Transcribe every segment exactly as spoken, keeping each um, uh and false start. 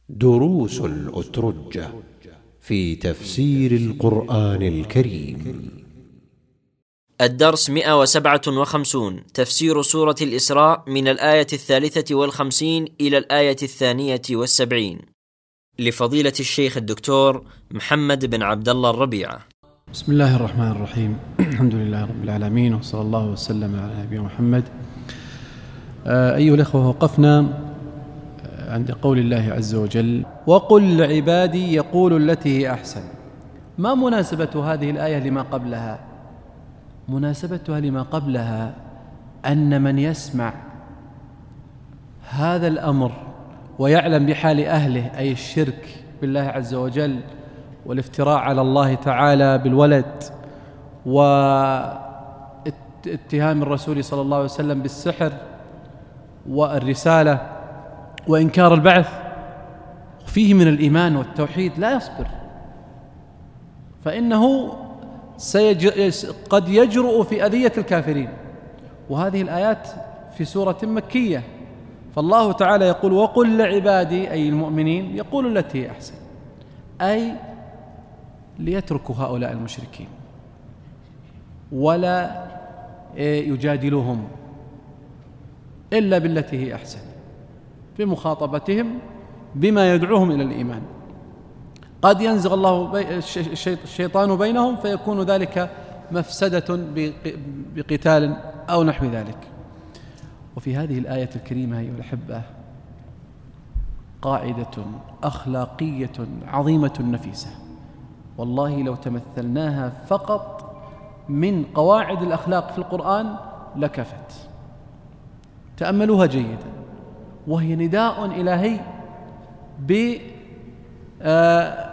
دروس الأترجة في تفسير القرآن الكريم. الدرس مئة وسبعة وخمسون، تفسير سورة الإسراء من الآية الثالثة والخمسين إلى الآية الثانية والسبعين، لفضيلة الشيخ الدكتور محمد بن عبد الله الربيعة. بسم الله الرحمن الرحيم. الحمد لله رب العالمين، وصلى الله وسلم على نبينا محمد. أيها الأخوة، وقفنا عند قول الله عز وجل: وقل لعبادي يقول التي هي أحسن. ما مناسبة هذه الآية لما قبلها؟ مناسبتها لما قبلها أن من يسمع هذا الأمر ويعلم بحال أهله، أي الشرك بالله عز وجل والافتراء على الله تعالى بالولد واتهام الرسول صلى الله عليه وسلم بالسحر والرسالة وإنكار البعث، فيه من الإيمان والتوحيد، لا يصبر، فإنه سيج... قد يجرؤ في أذية الكافرين. وهذه الآيات في سورة مكية، فالله تعالى يقول: وقل لعبادي، أي المؤمنين، يقول التي هي أحسن، أي ليتركوا هؤلاء المشركين ولا يجادلوهم إلا بالتي هي أحسن بمخاطبتهم بما يدعوهم إلى الإيمان. قد ينزغ الله بي الشيطان بينهم فيكون ذلك مفسدة بقتال أو نحو ذلك. وفي هذه الآية الكريمة أيها الأحبة قاعدة أخلاقية عظيمة نفيسة، والله لو تمثلناها فقط من قواعد الأخلاق في القرآن لكفت. تأملوها جيدا، وهي نداء إلهي ب آه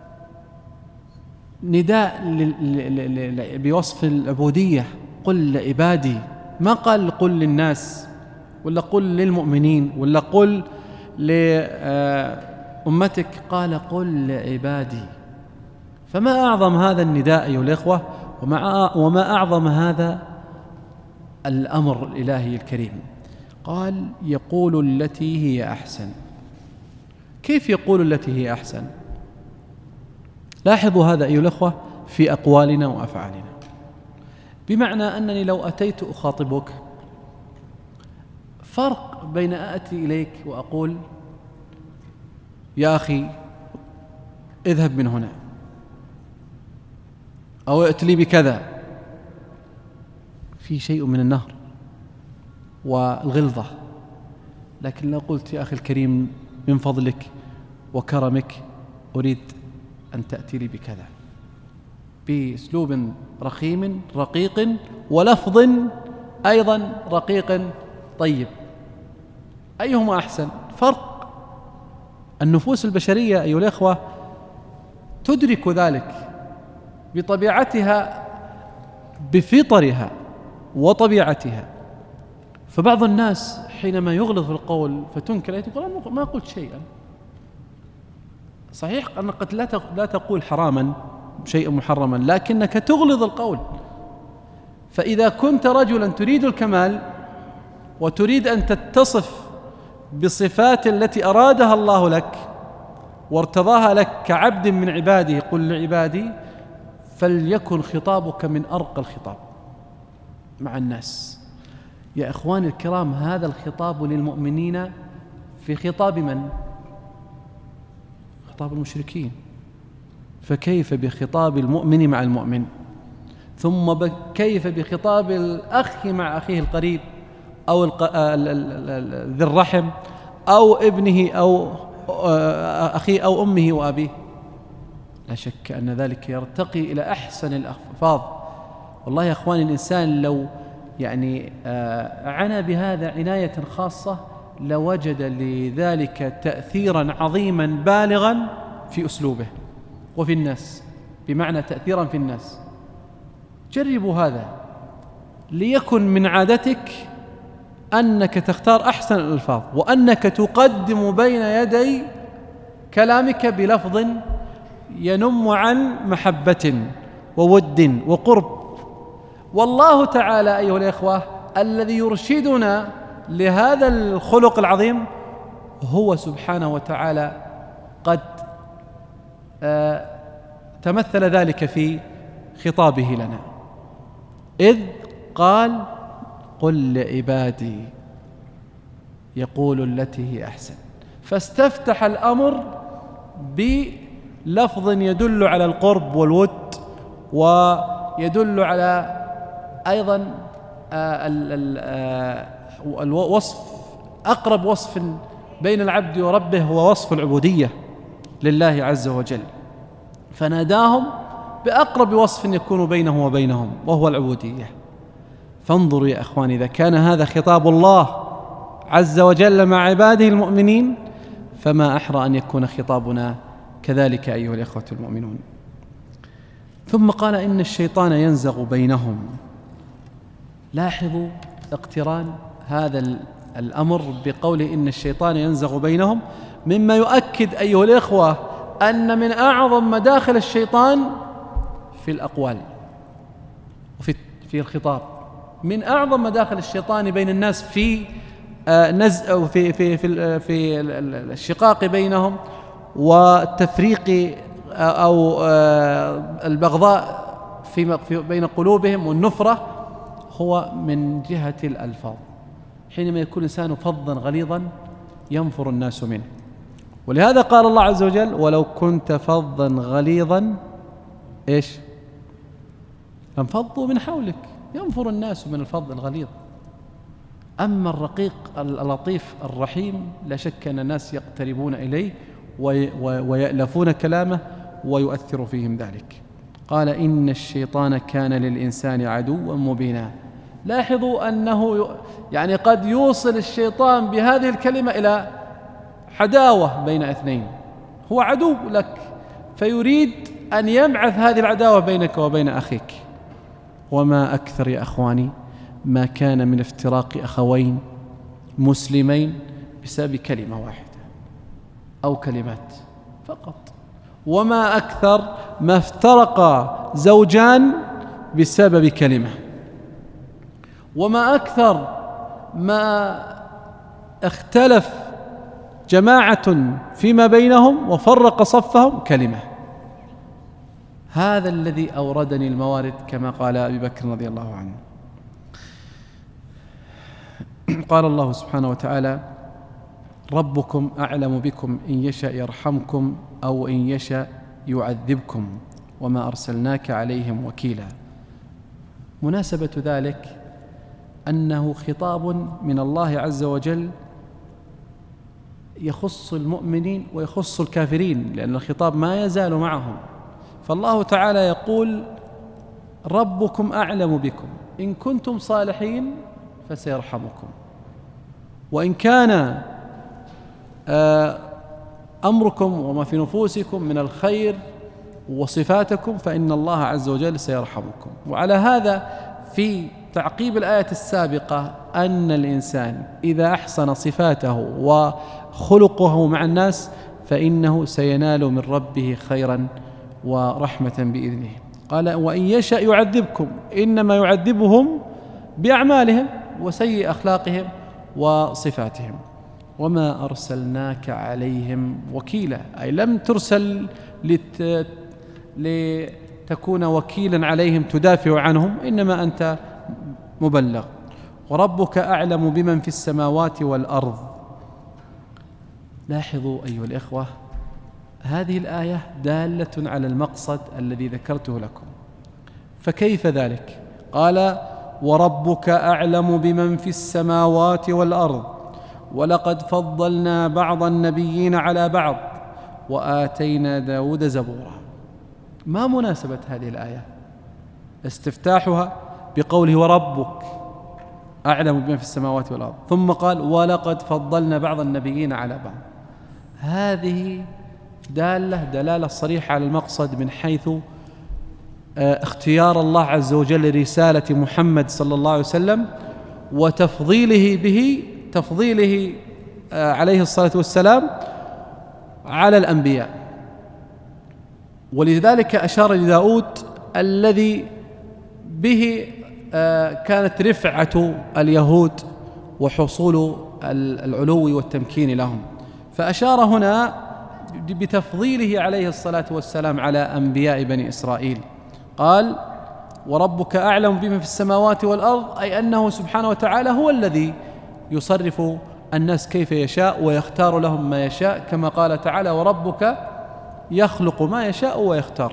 نداء بوصف العبودية. قل لعبادي، ما قال قل للناس ولا قل للمؤمنين ولا قل لأمتك، قال قل لعبادي. فما أعظم هذا النداء أيها الإخوة، وما أعظم هذا الأمر الإلهي الكريم. قال يقول التي هي أحسن. كيف يقول التي هي أحسن؟ لاحظوا هذا أيها الأخوة في أقوالنا وأفعالنا، بمعنى أنني لو أتيت أخاطبك، فرق بين أأتي إليك وأقول يا أخي اذهب من هنا، أو ائت لي بكذا، في شيء من النهر والغلظة. لكن لو قلت يا أخي الكريم من فضلك وكرمك أريد أن تأتي لي بكذا، بأسلوب رخيم رقيق ولفظ أيضا رقيق طيب، أيهما أحسن؟ فرق. النفوس البشرية أيها الأخوة تدرك ذلك بطبيعتها، بفطرها وطبيعتها. فبعض الناس حينما يغلظ في القول فتنكر يقول ما قلت شيئا. صحيح أنك قد لا تقول حراما شيئا محرما، لكنك تغلظ القول. فإذا كنت رجلا تريد الكمال وتريد أن تتصف بصفات التي أرادها الله لك وارتضاها لك كعبد من عباده، قل لعبادي، فليكن خطابك من أرقى الخطاب مع الناس. يا إخواني الكرام، هذا الخطاب للمؤمنين في خطاب من؟ خطاب المشركين، فكيف بخطاب المؤمن مع المؤمن؟ ثم كيف بخطاب الأخ مع أخيه القريب، أو ذي الرحم، أو ابنه، أو أخيه، أو أمه وأبيه؟ لا شك أن ذلك يرتقي إلى أحسن الألفاظ. والله يا إخواني الإنسان لو يعني عنى بهذا عناية خاصة لوجد لذلك تأثيرا عظيما بالغا في أسلوبه وفي الناس، بمعنى تأثيرا في الناس. جربوا هذا، ليكن من عادتك أنك تختار أحسن الألفاظ، وأنك تقدم بين يدي كلامك بلفظ ينم عن محبة وود وقرب. والله تعالى أيها الإخوة الذي يرشدنا لهذا الخلق العظيم هو سبحانه وتعالى قد آه تمثل ذلك في خطابه لنا، إذ قال قل لعبادي يقول التي هي أحسن، فاستفتح الأمر بلفظ يدل على القرب والود، ويدل على أيضا الوصف، أقرب وصف بين العبد وربه هو وصف العبودية لله عز وجل، فناداهم بأقرب وصف يكون بينه وبينهم وهو العبودية. فانظروا يا أخواني، إذا كان هذا خطاب الله عز وجل مع عباده المؤمنين، فما أحرى أن يكون خطابنا كذلك أيها الإخوة المؤمنون. ثم قال إن الشيطان ينزغ بينهم. لاحظوا اقتران هذا الأمر بقوله إن الشيطان ينزغ بينهم، مما يؤكد أيها الإخوة أن من أعظم مداخل الشيطان في الأقوال وفي في الخطاب. من أعظم مداخل الشيطان بين الناس في نزع أو في في في في الشقاق بينهم والتفريق أو البغضاء في بين قلوبهم والنفرة، هو من جهة الألفاظ. حينما يكون الإنسان فظا غليظا ينفر الناس منه، ولهذا قال الله عز وجل ولو كنت فظا غليظا إيش لانفضوا من حولك، ينفر الناس من الفظ الغليظ. أما الرقيق اللطيف الرحيم لا شك أن الناس يقتربون إليه ويألفون كلامه ويؤثر فيهم ذلك. قال إن الشيطان كان للإنسان عدوا مبينا. لاحظوا أنه يعني قد يوصل الشيطان بهذه الكلمة إلى عداوة بين اثنين، هو عدو لك فيريد أن يبعث هذه العداوة بينك وبين أخيك. وما أكثر يا أخواني ما كان من افتراق أخوين مسلمين بسبب كلمة واحدة أو كلمات فقط، وما أكثر ما افترق زوجان بسبب كلمة، وما أكثر ما اختلف جماعة فيما بينهم وفرق صفهم كلمة. هذا الذي أوردني الموارد كما قال أبي بكر رضي الله عنه. قال الله سبحانه وتعالى ربكم أعلم بكم إن يشاء يرحمكم أو إن يشاء يعذبكم وما أرسلناك عليهم وكيلا. مناسبة ذلك أنه خطاب من الله عز وجل يخص المؤمنين ويخص الكافرين، لأن الخطاب ما يزال معهم. فالله تعالى يقول ربكم أعلم بكم إن كنتم صالحين فسيرحمكم، وإن كان أمركم وما في نفوسكم من الخير وصفاتكم فإن الله عز وجل سيرحمكم. وعلى هذا في تعقيب الآية السابقة أن الإنسان إذا أحسن صفاته وخلقه مع الناس فإنه سينال من ربه خيرا ورحمة بإذنه. قال وإن يشاء يعذبكم، إنما يعذبهم بأعمالهم وسيء أخلاقهم وصفاتهم. وما أرسلناك عليهم وكيلا، أي لم ترسل لت... لتكون وكيلا عليهم تدافع عنهم، إنما أنت مبلغ. وربك أعلم بمن في السماوات والأرض. لاحظوا أيها الإخوة هذه الآية دالة على المقصد الذي ذكرته لكم. فكيف ذلك؟ قال وربك أعلم بمن في السماوات والأرض ولقد فضلنا بعض النبيين على بعض وآتينا داود زبورا. ما مناسبة هذه الآية؟ استفتاحها بقوله وربك أعلم بمن في السماوات والأرض، ثم قال ولقد فضلنا بعض النبيين على بعض. هذه دالة دلالة صريحة على المقصد من حيث اختيار الله عز وجل رسالة محمد صلى الله عليه وسلم وتفضيله به تفضيله عليه الصلاة والسلام على الأنبياء. ولذلك أشار لداود الذي به كانت رفعة اليهود وحصول العلو والتمكين لهم، فأشار هنا بتفضيله عليه الصلاة والسلام على أنبياء بني إسرائيل. قال وربك أعلم بما في السماوات والأرض، أي أنه سبحانه وتعالى هو الذي يصرف الناس كيف يشاء ويختار لهم ما يشاء، كما قال تعالى وربك يخلق ما يشاء ويختار.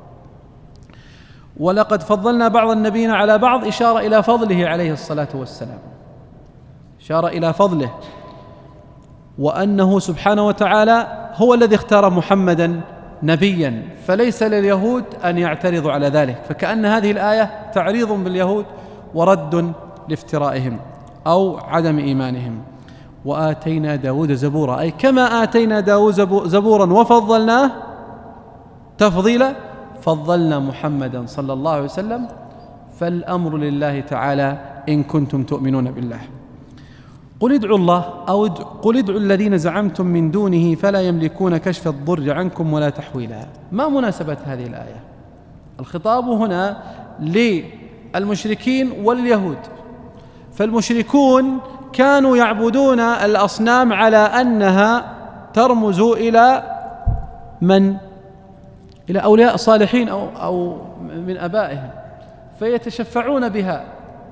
ولقد فضلنا بعض النبيين على بعض، إشارة إلى فضله عليه الصلاة والسلام، إشارة إلى فضله، وأنه سبحانه وتعالى هو الذي اختار محمدا نبيا، فليس لليهود أن يعترضوا على ذلك. فكأن هذه الآية تعريض باليهود ورد لافترائهم أو عدم إيمانهم. وآتينا داود زبورا، أي كما آتينا داود زبورا وفضلناه تفضيلا، فضلنا محمدا صلى الله عليه وسلم، فالأمر لله تعالى إن كنتم تؤمنون بالله. قل ادعوا الله أو قل ادعوا الذين زعمتم من دونه فلا يملكون كشف الضر عنكم ولا تحويلا. ما مناسبة هذه الآية؟ الخطاب هنا للمشركين واليهود. فالمشركون كانوا يعبدون الأصنام على أنها ترمز إلى من؟ إلى أولياء صالحين أو, أو من أبائهم، فيتشفعون بها.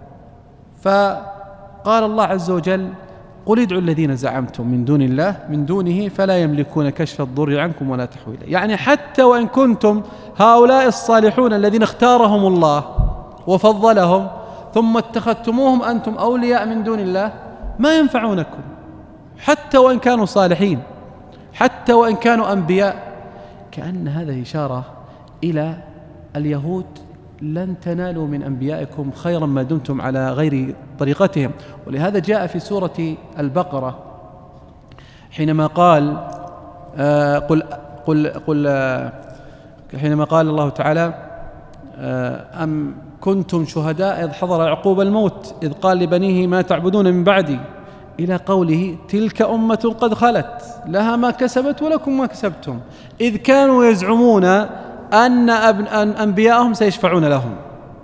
فقال الله عز وجل قل ادعوا الذين زعمتم من دون الله من دونه فلا يملكون كشف الضر عنكم ولا تحويلا. يعني حتى وإن كنتم هؤلاء الصالحون الذين اختارهم الله وفضلهم ثم اتخذتموهم أنتم أولياء من دون الله، ما ينفعونكم حتى وإن كانوا صالحين، حتى وإن كانوا أنبياء. كأن هذا إشارة إلى اليهود لن تنالوا من أنبيائكم خيرا ما دمتم على غير طريقتهم. ولهذا جاء في سورة البقرة حينما قال آه قل قل قل آه حينما قال الله تعالى آه أم كنتم شهداء إذ حضر يعقوب الموت إذ قال لبنيه ما تعبدون من بعدي، إلى قوله تلك أمة قد خلت لها ما كسبت ولكم ما كسبتم، إذ كانوا يزعمون أن أنبياءهم سيشفعون لهم.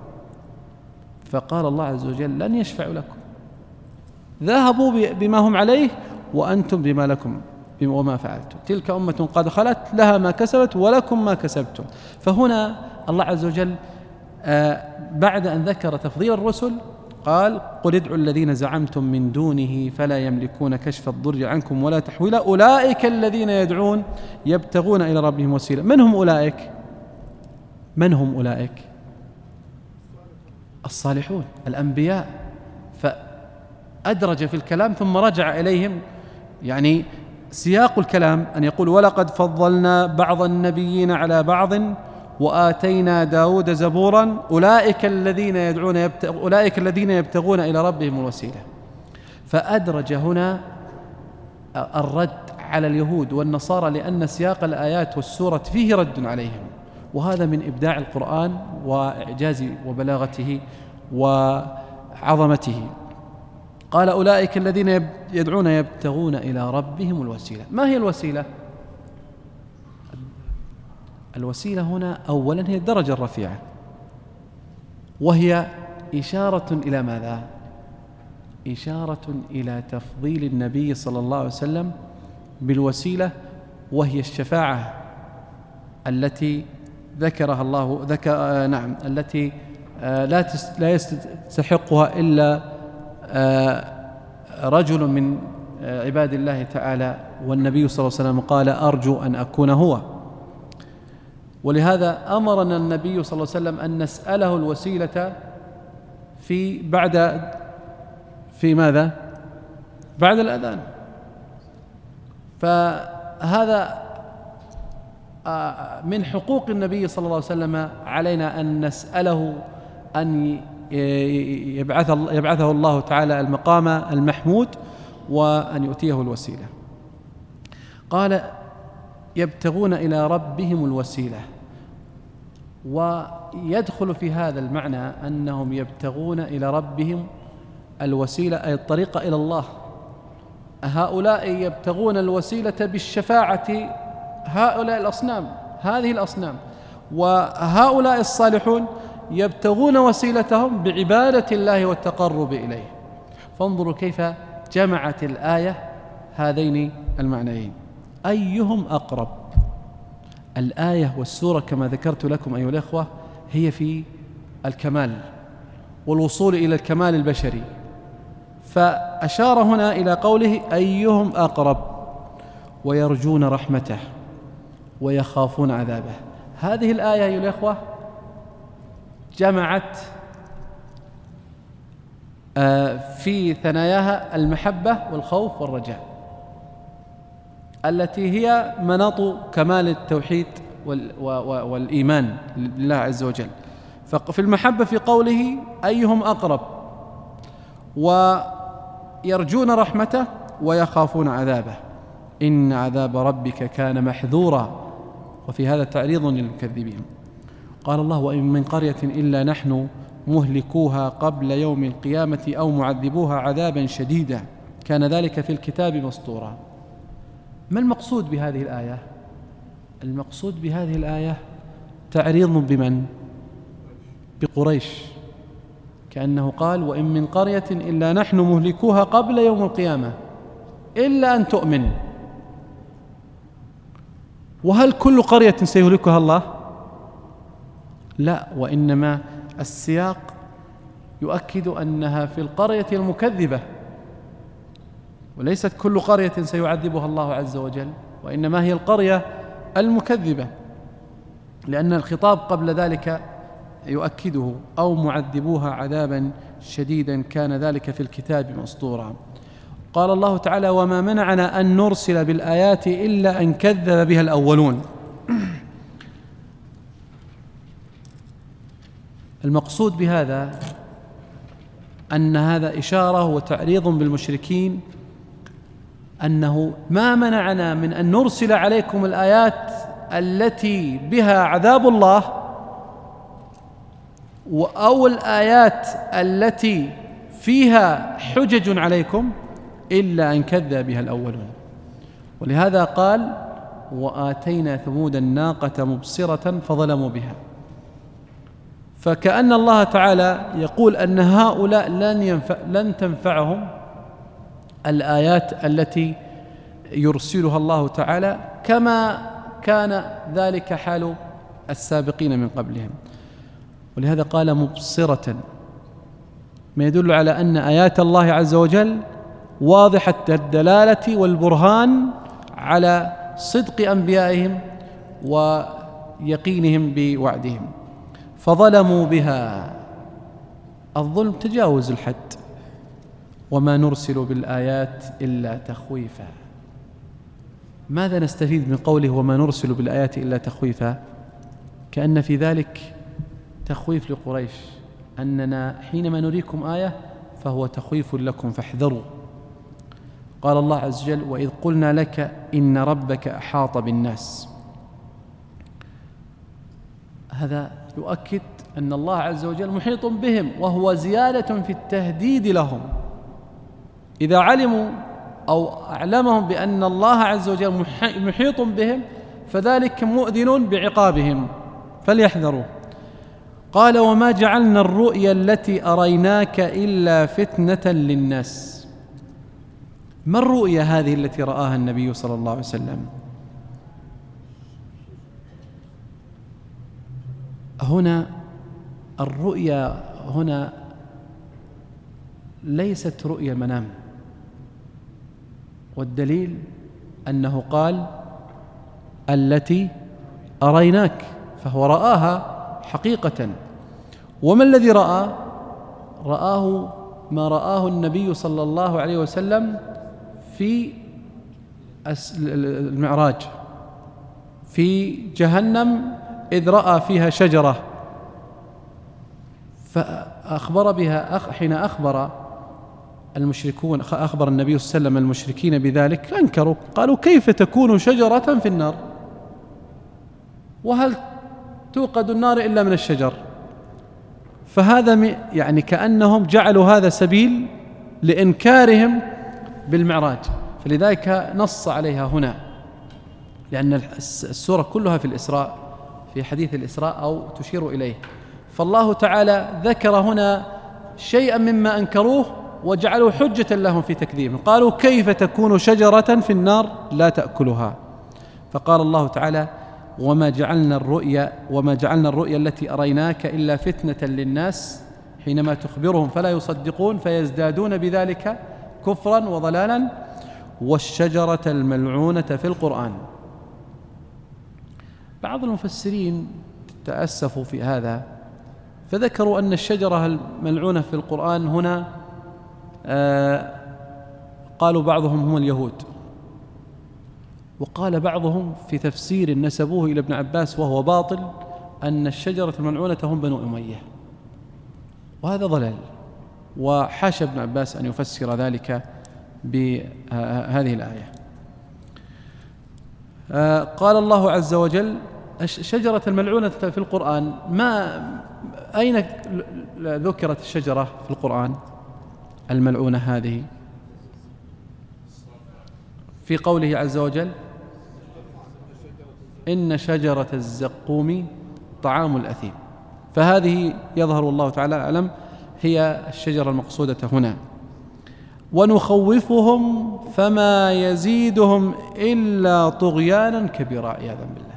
فقال الله عز وجل لن يشفعوا لكم، ذهبوا بما هم عليه وأنتم بما لكم وما فعلتم، تلك أمة قد خلت لها ما كسبت ولكم ما كسبتم. فهنا الله عز وجل بعد أن ذكر تفضيل الرسل قال قل ادعوا الذين زعمتم من دونه فلا يملكون كشف الضر عنكم ولا تحويلا أولئك الذين يدعون يبتغون إلى ربهم وسيلة. من هم أولئك؟ من هم أولئك؟ الصالحون الأنبياء. فأدرج في الكلام ثم رجع إليهم، يعني سياق الكلام أن يقول ولقد فضلنا بعض النبيين على بعض وآتينا داود زبورا أولئك الذين يدعون يبتغ... أولئك الذين يبتغون إلى ربهم الوسيلة. فأدرج هنا الرد على اليهود والنصارى لأن سياق الآيات والسورة فيه رد عليهم، وهذا من إبداع القرآن وإعجاز وبلاغته وعظمته. قال أولئك الذين يدعون يبتغون إلى ربهم الوسيلة. ما هي الوسيلة؟ الوسيلة هنا أولا هي الدرجة الرفيعة، وهي إشارة إلى ماذا؟ إشارة إلى تفضيل النبي صلى الله عليه وسلم بالوسيلة، وهي الشفاعة التي ذكرها الله ذكر آه نعم التي آه لا لا يستحقها إلا آه رجل من آه عباد الله تعالى، والنبي صلى الله عليه وسلم قال أرجو أن أكون هو. ولهذا أمرنا النبي صلى الله عليه وسلم أن نسأله الوسيلة في بعد في ماذا؟ بعد الأذان. فهذا من حقوق النبي صلى الله عليه وسلم علينا أن نسأله أن يبعث يبعثه الله تعالى المقام المحمود وأن يؤتيه الوسيلة. قال يبتغون إلى ربهم الوسيلة، ويدخل في هذا المعنى أنهم يبتغون إلى ربهم الوسيلة أي الطريق إلى الله. هؤلاء يبتغون الوسيلة بالشفاعة هؤلاء الأصنام هذه الأصنام، وهؤلاء الصالحون يبتغون وسيلتهم بعبادة الله والتقرب إليه. فانظروا كيف جمعت الآية هذين المعنيين. أيهم أقرب. الآية والسورة كما ذكرت لكم أيها الأخوة هي في الكمال والوصول إلى الكمال البشري، فأشار هنا إلى قوله أيهم أقرب ويرجون رحمته ويخافون عذابه. هذه الآية أيها الأخوة جمعت في ثناياها المحبة والخوف والرجاء التي هي مناط كمال التوحيد والإيمان لله عز وجل. ففي المحبة في قوله أيهم أقرب ويرجون رحمته ويخافون عذابه إن عذاب ربك كان محذورا، وفي هذا تعريض للمكذبين. قال الله وإن من قرية إلا نحن مهلكوها قبل يوم القيامة أو معذبوها عذابا شديدا كان ذلك في الكتاب مسطورا. ما المقصود بهذه الآية؟ المقصود بهذه الآية تعريض بمن؟ بقريش، كأنه قال وإن من قرية إلا نحن مهلكوها قبل يوم القيامة إلا أن تؤمن. وهل كل قرية سيهلكها الله؟ لا، وإنما السياق يؤكد أنها في القرية المكذبة، وليست كل قرية سيعذبها الله عز وجل، وإنما هي القرية المكذبة، لأن الخطاب قبل ذلك يؤكده أو معذبوها عذابا شديدا كان ذلك في الكتاب مسطورا. قال الله تعالى وما منعنا أن نرسل بالآيات إلا أن كذب بها الأولون. المقصود بهذا أن هذا إشارة وتعريض بالمشركين أنه ما منعنا من أن نرسل عليكم الآيات التي بها عذاب الله أو الآيات التي فيها حجج عليكم إلا أن كذب بها الأولون. ولهذا قال وآتينا ثمود الناقة مبصرة فظلموا بها. فكأن الله تعالى يقول أن هؤلاء لن, ينفع لن تنفعهم الآيات التي يرسلها الله تعالى كما كان ذلك حال السابقين من قبلهم. ولهذا قال مبصرة، ما يدل على أن آيات الله عز وجل واضحة الدلالة والبرهان على صدق أنبيائهم ويقينهم بوعدهم. فظلموا بها، الظلم تجاوز الحد. وما نرسل بالآيات إلا تخويفا. ماذا نستفيد من قوله وما نرسل بالآيات إلا تخويفا؟ كأن في ذلك تخويف لقريش أننا حينما نريكم آية فهو تخويف لكم فاحذروا. قال الله عز وجل وإذ قلنا لك إن ربك أحاط بالناس. هذا يؤكد أن الله عز وجل محيط بهم، وهو زيادة في التهديد لهم. إذا علموا أو أعلمهم بأن الله عز وجل محيط بهم فذلك مؤذن بعقابهم فليحذروا. قال وما جعلنا الرؤيا التي أريناك إلا فتنة للناس. ما الرؤيا هذه التي رآها النبي صلى الله عليه وسلم؟ هنا الرؤيا هنا ليست رؤيا منام، والدليل أنه قال التي أريناك، فهو رآها حقيقة. وما الذي رأى؟ رآه ما رآه النبي صلى الله عليه وسلم في المعراج في جهنم، إذ رأى فيها شجرة فأخبر بها. حين أخبر المشركون أخبر النبي صلى الله عليه وسلم المشركين بذلك أنكروا، قالوا كيف تكون شجرة في النار وهل توقد النار إلا من الشجر؟ فهذا يعني كأنهم جعلوا هذا سبيل لإنكارهم بالمعراج، فلذلك نص عليها هنا، لأن السورة كلها في الإسراء، في حديث الإسراء أو تشير إليه. فالله تعالى ذكر هنا شيئا مما أنكروه وجعلوا حجة لهم في تكذيبهم. قالوا كيف تكون شجرة في النار لا تأكلها فقال الله تعالى: وما جعلنا الرؤيا وما جعلنا الرؤيا التي أريناك إلا فتنة للناس حينما تخبرهم فلا يصدقون فيزدادون بذلك كفرا وضلالا، والشجرة الملعونة في القرآن. بعض المفسرين تأسفوا في هذا فذكروا أن الشجرة الملعونة في القرآن هنا آه قالوا بعضهم هم اليهود، وقال بعضهم في تفسير نسبوه إلى ابن عباس وهو باطل أن الشجرة الملعونة هم بنو أمية، وهذا ضلال، وحاشا ابن عباس أن يفسر ذلك بهذه الآية. آه قال الله عز وجل: الشجرة الملعونة في القرآن، ما أين ذكرت الشجرة في القرآن الملعونة هذه؟ في قوله عز وجل: إن شجرة الزقوم طعام الأثيم. فهذه يظهر الله تعالى أعلم هي الشجرة المقصودة هنا. ونخوفهم فما يزيدهم إلا طغيانا كبيرا عياذا بالله.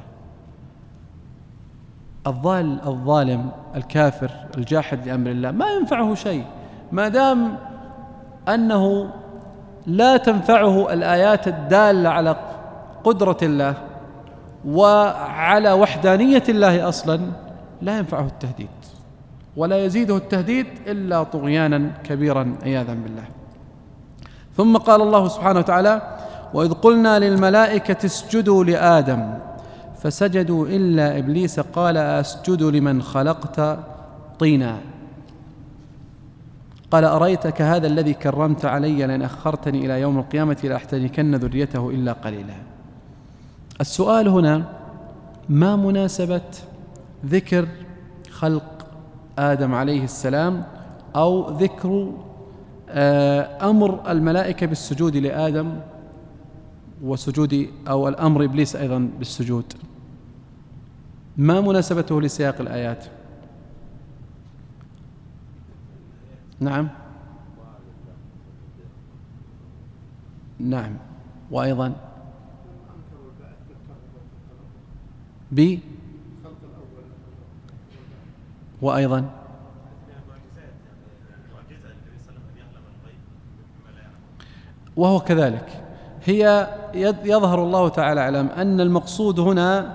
الضال الظالم الكافر الجاحد لأمر الله ما ينفعه شيء ما دام أنه لا تنفعه الآيات الدالة على قدرة الله وعلى وحدانية الله أصلا، لا ينفعه التهديد ولا يزيده التهديد إلا طغيانا كبيرا عياذا بالله. ثم قال الله سبحانه وتعالى: وإذ قلنا للملائكة اسجدوا لآدم فسجدوا إلا إبليس قال أسجد لمن خلقت طينا قال أريتك هذا الذي كرمت علي لأن أخرتني إلى يوم القيامة لأحتنكن ذريته إلا قليلا. السؤال هنا: ما مناسبة ذكر خلق آدم عليه السلام أو ذكر أمر الملائكة بالسجود لآدم وسجود أو الأمر إبليس أيضا بالسجود؟ ما مناسبته لسياق الآيات؟ نعم نعم وأيضا ب وأيضا وهو كذلك. هي يظهر الله تعالى أعلم أن المقصود هنا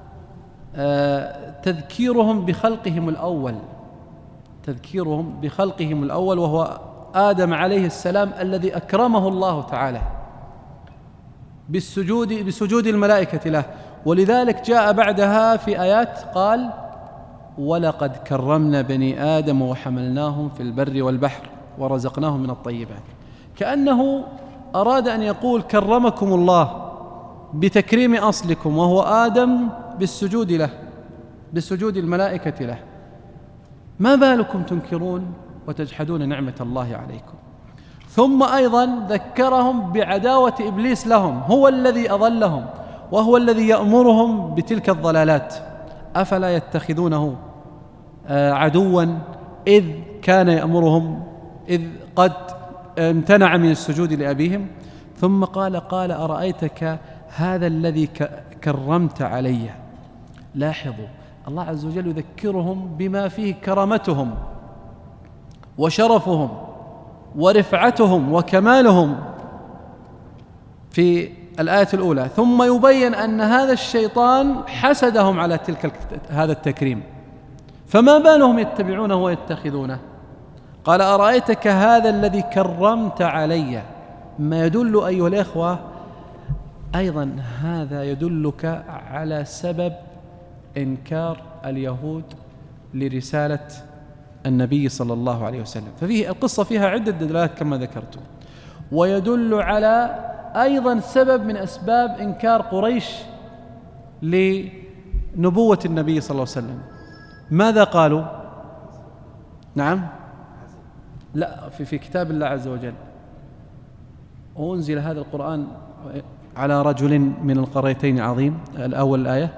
تذكيرهم بخلقهم الأول تذكيرهم بخلقهم الأول وهو آدم عليه السلام الذي أكرمه الله تعالى بالسجود بسجود الملائكة له. ولذلك جاء بعدها في آيات قال: ولقد كرمنا بني آدم وحملناهم في البر والبحر ورزقناهم من الطيبات. كأنه أراد أن يقول كرمكم الله بتكريم أصلكم وهو آدم بالسجود له بسجود الملائكة له، ما بالكم تنكرون وتجحدون نعمة الله عليكم. ثم أيضا ذكرهم بعداوة إبليس لهم، هو الذي أضلهم وهو الذي يأمرهم بتلك الضلالات، أفلا يتخذونه عدوا إذ كان يأمرهم إذ قد امتنع من السجود لأبيهم. ثم قال قال أرأيتك هذا الذي كرمت علي. لاحظوا الله عز وجل يذكرهم بما فيه كرامتهم وشرفهم ورفعتهم وكمالهم في الآية الأولى، ثم يبين أن هذا الشيطان حسدهم على تلك هذا التكريم، فما بالهم يتبعونه ويتخذونه. قال أرأيتك هذا الذي كرمت علي، ما يدل أيها الإخوة أيضا هذا يدلك على سبب إنكار اليهود لرسالة النبي صلى الله عليه وسلم. ففيه القصة فيها عدة دلالات كما ذكرت، ويدل على أيضا سبب من أسباب إنكار قريش لنبوة النبي صلى الله عليه وسلم. ماذا قالوا؟ نعم لا في, في كتاب الله عز وجل: وأنزل هذا القرآن على رجل من القريتين عظيم، الأول الآية.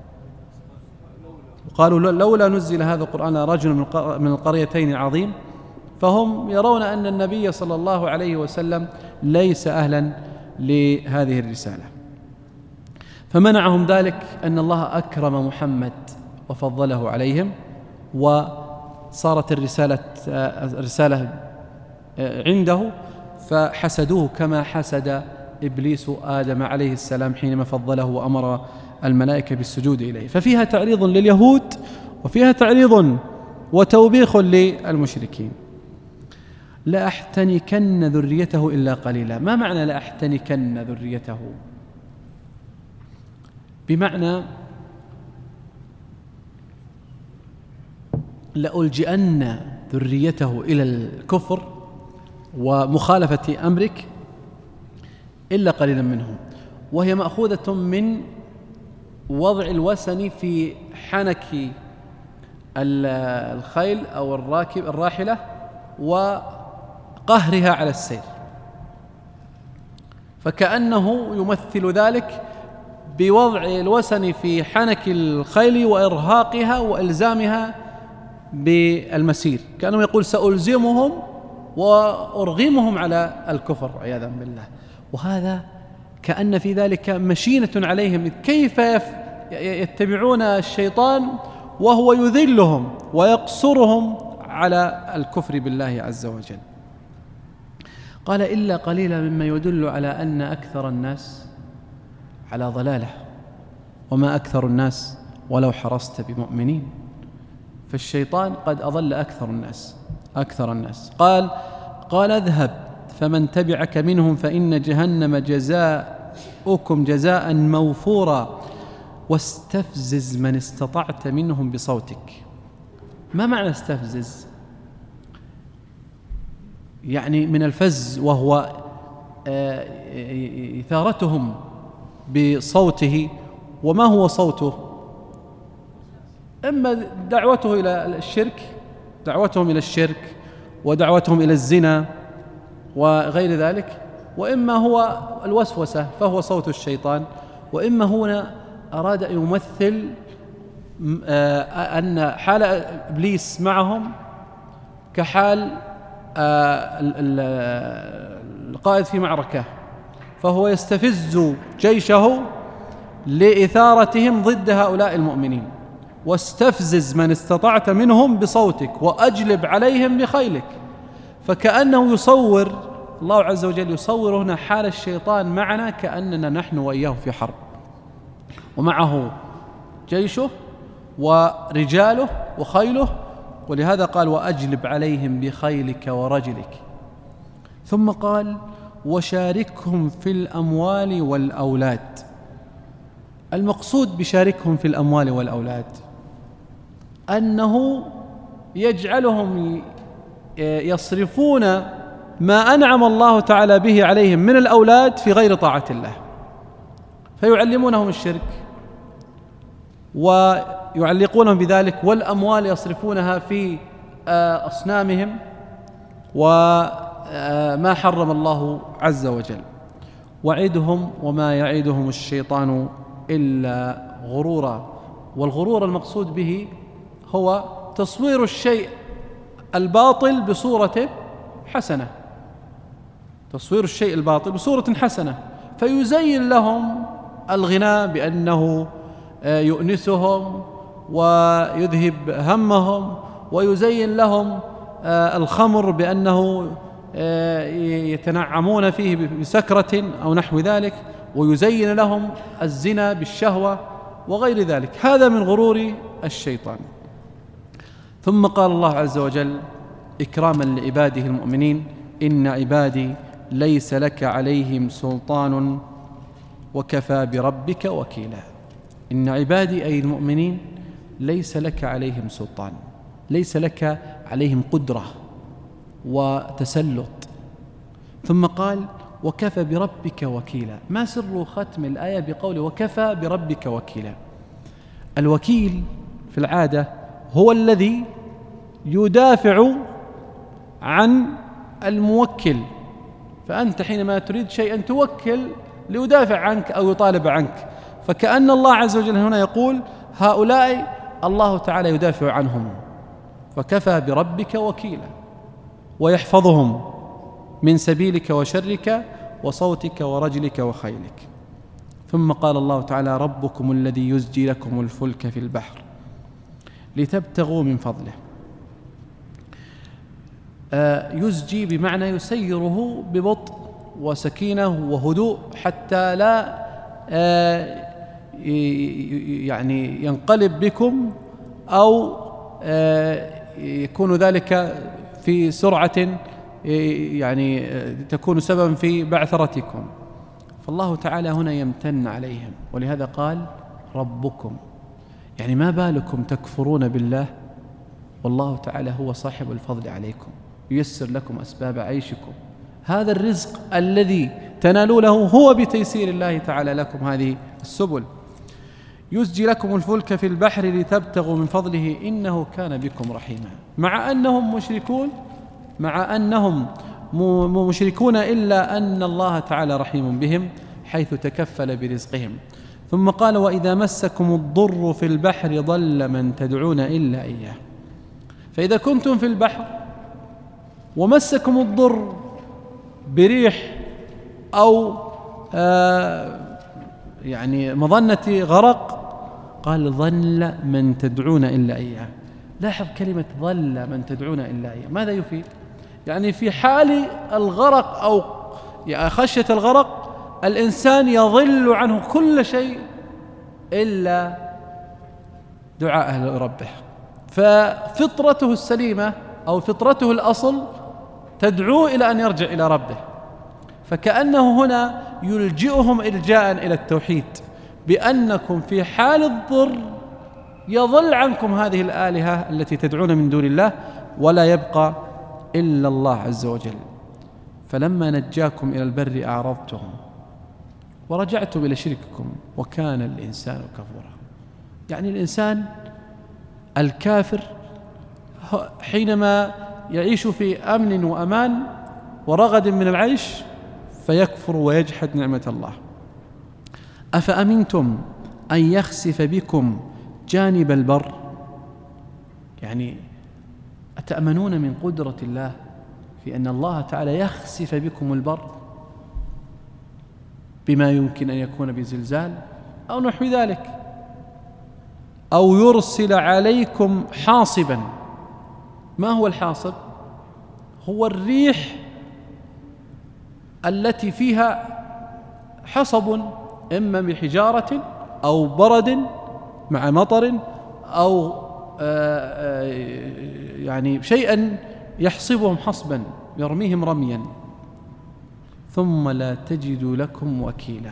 قالوا لولا نزل هذا القرآن رجل من القريتين عظيم، فهم يرون أن النبي صلى الله عليه وسلم ليس أهلا لهذه الرسالة. فمنعهم ذلك أن الله أكرم محمد وفضله عليهم، وصارت الرسالة الرسالة عنده، فحسدوه كما حسد إبليس آدم عليه السلام حينما فضله وأمر الملائكة بالسجود إليه. ففيها تعريض لليهود وفيها تعريض وتوبيخ للمشركين. لأحتنكن ذريته إلا قليلا. ما معنى لأحتنكن ذريته؟ بمعنى لألجئن ذريته إلى الكفر ومخالفة أمرك إلا قليلا منهم، وهي مأخوذة من وضع الوسن في حنك الخيل أو الراكب الراحلة وقهرها على السير، فكأنه يمثل ذلك بوضع الوسن في حنك الخيل وإرهاقها وإلزامها بالمسير، كأنه يقول سألزمهم وأرغمهم على الكفر عياذا بالله. وهذا كأن في ذلك مشينة عليهم، كيف يتبعون الشيطان وهو يذلهم ويقصرهم على الكفر بالله عز وجل. قال إلا قليلا، مما يدل على أن أكثر الناس على ضلاله، وما أكثر الناس ولو حرصت بمؤمنين، فالشيطان قد أضل أكثر الناس أكثر الناس قال قال اذهب فمن تبعك منهم فإن جهنم جزاؤكم جزاء موفورا واستفزز من استطعت منهم بصوتك. ما معنى استفزز؟ يعني من الفز، وهو إثارتهم بصوته. وما هو صوته؟ إما دعوته إلى الشرك، دعوتهم إلى الشرك ودعوتهم إلى الزنا وغير ذلك، وإما هو الوسوسة فهو صوت الشيطان، وإما هنا أراد أن يمثل أن حال إبليس معهم كحال القائد في معركة، فهو يستفز جيشه لإثارتهم ضد هؤلاء المؤمنين. واستفزز من استطعت منهم بصوتك وأجلب عليهم بخيلك. فكأنه يصور الله عز وجل يصور هنا حال الشيطان معنا كأننا نحن وإياه في حرب، ومعه جيشه ورجاله وخيله، ولهذا قال وأجلب عليهم بخيلك ورجلك. ثم قال وشاركهم في الأموال والأولاد. المقصود بشاركهم في الأموال والأولاد أنه يجعلهم يصرفون ما أنعم الله تعالى به عليهم من الأولاد في غير طاعة الله، فيعلمونهم الشرك ويعلقونهم بذلك، والأموال يصرفونها في أصنامهم وما حرم الله عز وجل. وعدهم وما يعدهم الشيطان إلا غرورا. والغرور المقصود به هو تصوير الشيء الباطل بصورة حسنة، تصوير الشيء الباطل بصورة حسنة، فيزين لهم الغناء بأنه يؤنسهم ويذهب همهم، ويزين لهم الخمر بأنه يتنعمون فيه بسكرة أو نحو ذلك، ويزين لهم الزنا بالشهوة وغير ذلك. هذا من غرور الشيطان. ثم قال الله عز وجل إكراما لعباده المؤمنين إن عبادي ليس لك عليهم سلطان وكفى بربك وكيلا. إن عبادي أي المؤمنين ليس لك عليهم سلطان، ليس لك عليهم قدرة وتسلط. ثم قال وكفى بربك وكيلا. ما سر ختم الآية بقول وكفى بربك وكيلا؟ الوكيل في العادة هو الذي يدافع عن الموكل، فأنت حينما تريد شيئا توكل ليدافع عنك أو يطالب عنك، فكأن الله عز وجل هنا يقول هؤلاء الله تعالى يدافع عنهم، فكفى بربك وكيلا، ويحفظهم من سبيلك وشرك وصوتك ورجلك وخيلك. ثم قال الله تعالى ربكم الذي يزجي لكم الفلك في البحر لتبتغوا من فضله. آه يزجي بمعنى يسيره ببطء وسكينة وهدوء حتى لا آه يعني ينقلب بكم أو آه يكون ذلك في سرعة يعني تكون سببا في بعثرتكم. فالله تعالى هنا يمتن عليهم، ولهذا قال ربكم، يعني ما بالكم تكفرون بالله والله تعالى هو صاحب الفضل عليكم، ييسر لكم أسباب عيشكم. هذا الرزق الذي تنالونه هو بتيسير الله تعالى لكم هذه السبل. يزجي لكم الفلك في البحر لتبتغوا من فضله إنه كان بكم رحيما. مع أنهم مشركون مع أنهم مشركون إلا أن الله تعالى رحيم بهم حيث تكفل برزقهم. ثم قال وإذا مسكم الضر في البحر ضل من تدعون إلا إياه. فإذا كنتم في البحر ومسكم الضر بريح أو آه يعني مظنة غرق، قال ظل من تدعون إلا إياه. لاحظ كلمة ظل من تدعون إلا إياه، ماذا يفيد؟ يعني في حال الغرق أو خشية الغرق الإنسان يضل عنه كل شيء إلا دعاء ربه، ففطرته السليمة أو فطرته الأصل تدعو إلى أن يرجع إلى ربه. فكأنه هنا يلجئهم إلجاء إلى التوحيد، بأنكم في حال الضر يضل عنكم هذه الآلهة التي تدعون من دون الله ولا يبقى إلا الله عز وجل. فلما نجاكم إلى البر أعرضتم ورجعتم إلى شرككم وكان الإنسان كفورا. يعني الإنسان الكافر حينما يعيش في أمن وأمان ورغد من العيش فيكفر ويجحد نعمة الله. أفأمنتم أن يخسف بكم جانب البر، يعني أتأمنون من قدرة الله في أن الله تعالى يخسف بكم البر بما يمكن أن يكون بزلزال أو نحو ذلك، أو يرسل عليكم حاصبا. ما هو الحاصب؟ هو الريح التي فيها حصب، إما بحجارة أو برد مع مطر أو يعني شيئا يحصبهم حصبا يرميهم رميا، ثم لا تجدوا لكم وكيلا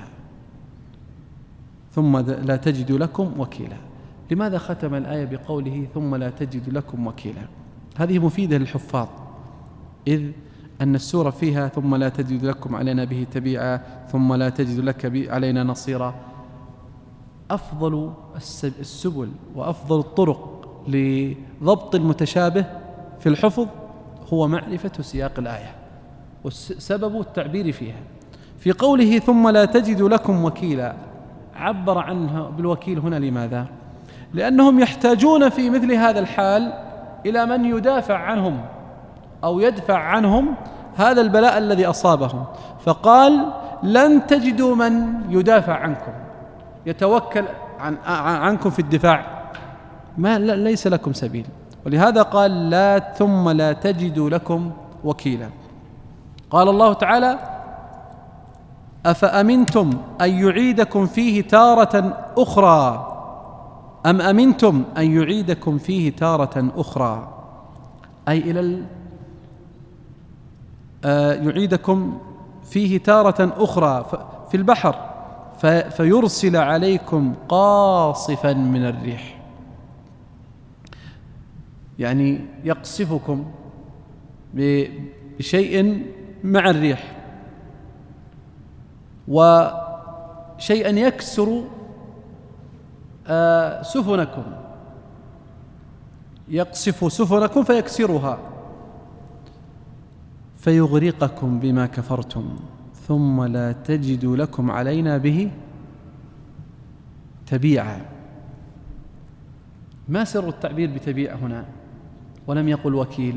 ثم لا تجدوا لكم وكيلا. لماذا ختم الآية بقوله ثم لا تجدوا لكم وكيلا؟ هذه مفيدة للحفاظ، إذ أن السورة فيها ثم لا تجد لكم علينا به تبيعا ثم لا تجد لك علينا نصيرا. أفضل السبل وأفضل الطرق لضبط المتشابه في الحفظ هو معرفة سياق الآية وسبب التعبير فيها. في قوله ثم لا تجد لكم وكيلا عبر عنها بالوكيل هنا، لماذا؟ لأنهم يحتاجون في مثل هذا الحال إلى من يدافع عنهم أو يدفع عنهم هذا البلاء الذي أصابهم، فقال لن تجدوا من يدافع عنكم يتوكل عن عنكم في الدفاع، ما ليس لكم سبيل. ولهذا قال لا ثم لا تجدوا لكم وكيلا. قال الله تعالى أفأمنتم أن يعيدكم فيه تارة أخرى أم أمنتم أن يعيدكم فيه تارة أخرى، أي إلى ال... آه يعيدكم فيه تارة أخرى في البحر في... فيرسل عليكم قاصفا من الريح، يعني يقصفكم بشيء مع الريح وشيئا يكسر آه سفنكم، يقصف سفنكم فيكسرها فيغرقكم بما كفرتم ثم لا تجدوا لكم علينا به تبيعا. ما سر التعبير بتبيع هنا ولم يقل وكيل؟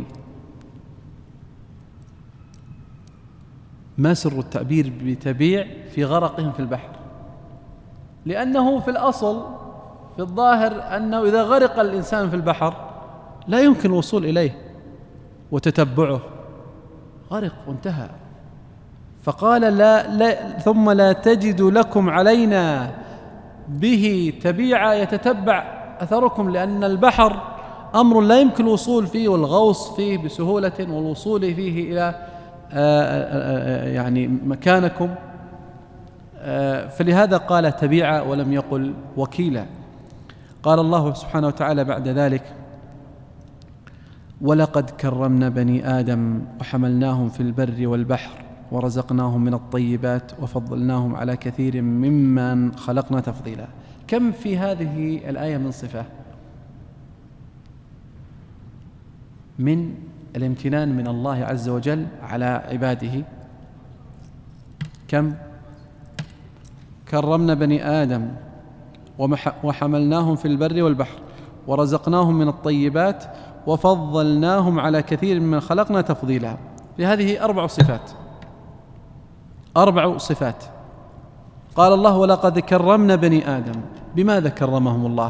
ما سر التعبير بتبيع في غرقهم في البحر؟ لأنه في الأصل في الظاهر أنه إذا غرق الإنسان في البحر لا يمكن الوصول إليه وتتبعه، غرق وانتهى. فقال لا, لا ثم لا تجد لكم علينا به تبيعا يتتبع أثركم، لأن البحر أمر لا يمكن الوصول فيه والغوص فيه بسهولة والوصول فيه إلى يعني مكانكم، فلهذا قال تبيعا ولم يقل وكيلا. قال الله سبحانه وتعالى بعد ذلك: ولقد كرمنا بني آدم وحملناهم في البر والبحر ورزقناهم من الطيبات وفضلناهم على كثير ممن خلقنا تفضيلا. كم في هذه الآية من صفة من الامتنان من الله عز وجل على عباده؟ كم؟ كرمنا بني آدم وحملناهم في البر والبحر ورزقناهم من الطيبات وفضلناهم على كثير ممن خلقنا تفضيلا. لهذه أربع صفات، أربع صفات. قال الله: ولقد كرمنا بني آدم. بماذا كرمهم الله؟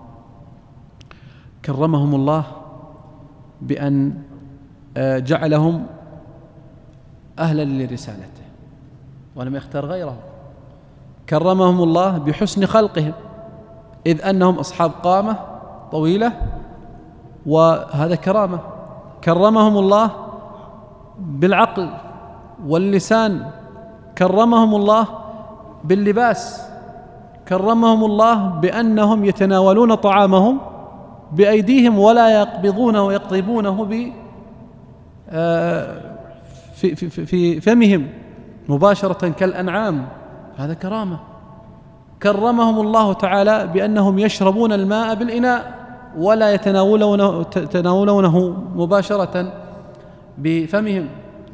كرمهم الله بأن جعلهم أهلا لرسالته ولم يختار غيرهم. كرمهم الله بحسن خلقهم، إذ أنهم أصحاب قامة طويلة وهذا كرامة. كرمهم الله بالعقل واللسان، كرمهم الله باللباس، كرمهم الله بأنهم يتناولون طعامهم بأيديهم ولا يقبضونه ويقضبونه ب في في في فمهم مباشرة كالأنعام، هذا كرامة. كرمهم الله تعالى بأنهم يشربون الماء بالإناء ولا يتناولونه يتناولونه مباشرة بفمهم.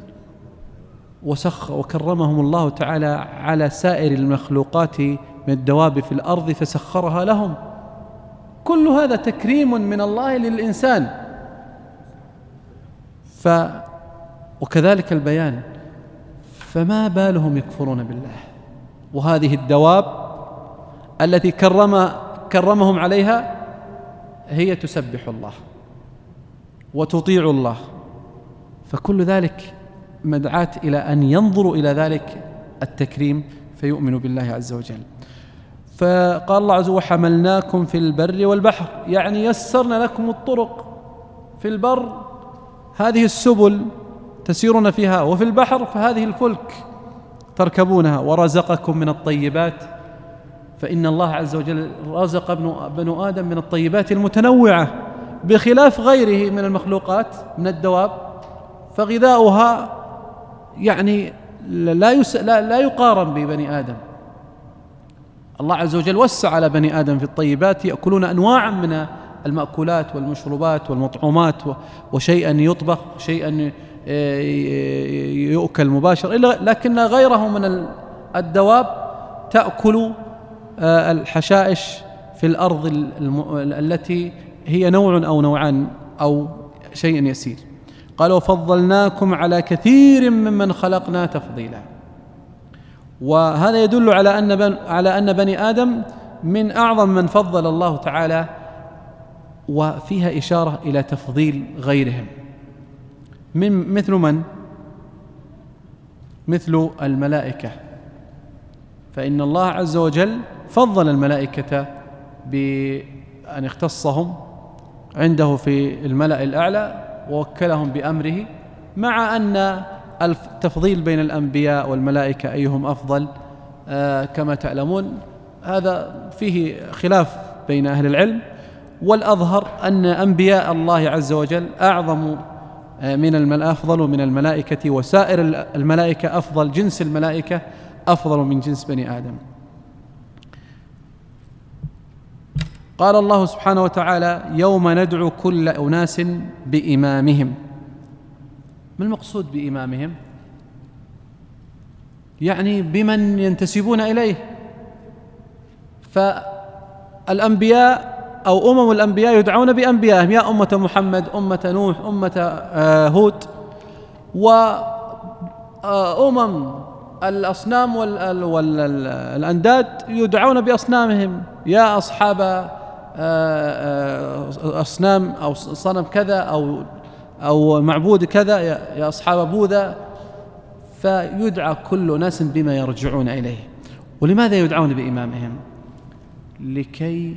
وسخ وكرمهم الله تعالى على سائر المخلوقات من الدواب في الأرض فسخرها لهم. كل هذا تكريم من الله للإنسان. ف وكذلك البيان، فما بالهم يكفرون بالله وهذه الدواب التي كرم كرمهم عليها هي تسبح الله وتطيع الله، فكل ذلك مدعاة إلى أن ينظروا إلى ذلك التكريم فيؤمنوا بالله عز وجل. فقال الله عز وجل: وحملناكم في البر والبحر، يعني يسرنا لكم الطرق في البر، هذه السبل تسيرون فيها، وفي البحر فهذه الفلك تركبونها، ورزقكم من الطيبات، فإن الله عز وجل رزق بنو آدم من الطيبات المتنوعة بخلاف غيره من المخلوقات من الدواب، فغذاؤها يعني لا, يس... لا, لا يقارن ببني آدم. الله عز وجل وسع على بني آدم في الطيبات، يأكلون أنواعا من المأكولات والمشروبات والمطعومات وشيئا يطبخ وشيئا يؤكل مباشر، لكن غيره من الدواب تأكل الحشائش في الأرض التي هي نوع أو نوعان أو شيء يسير. قال: وفضلناكم على كثير ممن خلقنا تفضيلا. وهذا يدل على أن على أن بني آدم من أعظم من فضل الله تعالى، وفيها إشارة إلى تفضيل غيرهم، من مثل من؟ مثل الملائكة، فإن الله عز وجل فضل الملائكة بأن اختصهم عنده في الملأ الأعلى ووكلهم بأمره، مع أن التفضيل بين الأنبياء والملائكة أيهم أفضل آه كما تعلمون هذا فيه خلاف بين أهل العلم، والأظهر أن أنبياء الله عز وجل أعظم من الملائكة، أفضل من الملائكة، وسائر الملائكة أفضل، جنس الملائكة أفضل من جنس بني آدم. قال الله سبحانه وتعالى: يوم ندعو كل أناس بإمامهم. ما المقصود بإمامهم؟ يعني بمن ينتسبون إليه. فالأنبياء أو أمم الأنبياء يدعون بأنبيائهم، يا أمة محمد، أمة نوح، أمة هود، وأمم الأصنام والأنداد يدعون بأصنامهم، يا أصحاب أصنام أو صنم كذا أو أو معبود كذا، يا أصحاب بوذا، فيدعى كل ناس بما يرجعون إليه. ولماذا يدعون بإمامهم؟ لكي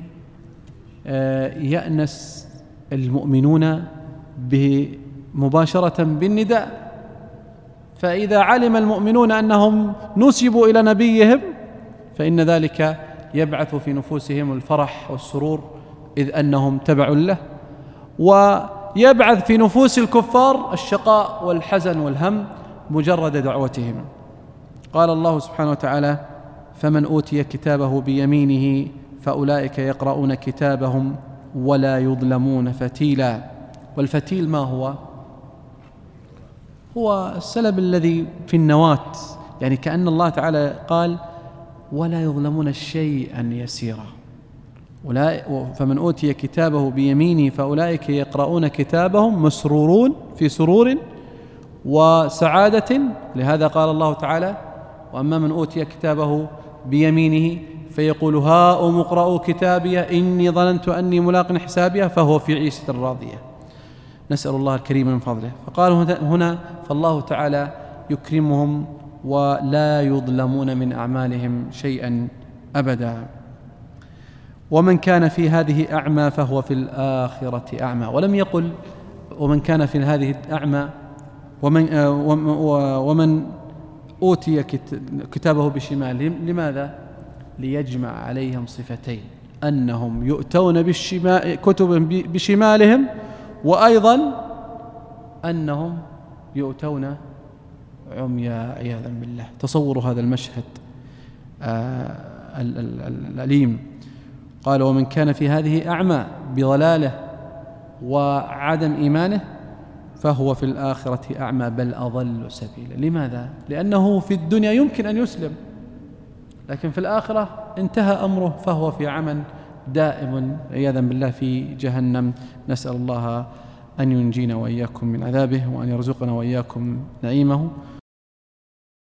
يأنس المؤمنون مباشرة بالنداء. فإذا علم المؤمنون أنهم نسبوا إلى نبيهم فإن ذلك يبعث في نفوسهم الفرح والسرور إذ أنهم تبع له، ويبعث في نفوس الكفار الشقاء والحزن والهم مجرد دعوتهم. قال الله سبحانه وتعالى: فمن أوتي كتابه بيمينه فأولئك يقرؤون كتابهم ولا يظلمون فتيلا. والفتيل ما هو؟ هو السلب الذي في النواة، يعني كأن الله تعالى قال: ولا يظلمون شيئا يسيرا. فمن أوتي كتابه بيمينه فأولئك يقرؤون كتابهم مسرورون في سرور وسعادة. لهذا قال الله تعالى: وأما من أوتي كتابه بيمينه فيقول هاؤم اقرءوا كتابي إني ظننت أني ملاق حسابي فهو في عيشة راضية. نسأل الله الكريم من فضله. فقال هنا فالله تعالى يكرمهم ولا يظلمون من أعمالهم شيئا أبدا. ومن كان في هذه أعمى فهو في الآخرة أعمى. ولم يقل ومن كان في هذه أعمى ومن, ومن أوتي كتابه بشماله. لماذا؟ ليجمع عليهم صفتين: أنهم يؤتون كتب بشمالهم، وأيضا أنهم يؤتون عمياء عياذا بالله. تصوروا هذا المشهد آه الأليم. قال: ومن كان في هذه أعمى بضلاله وعدم إيمانه فهو في الآخرة أعمى بل أضل سبيلا. لماذا؟ لأنه في الدنيا يمكن أن يسلم، لكن في الآخرة انتهى أمره فهو في عمى دائم عياذا بالله في جهنم. نسأل الله أن ينجينا وإياكم من عذابه وأن يرزقنا وإياكم نعيمه.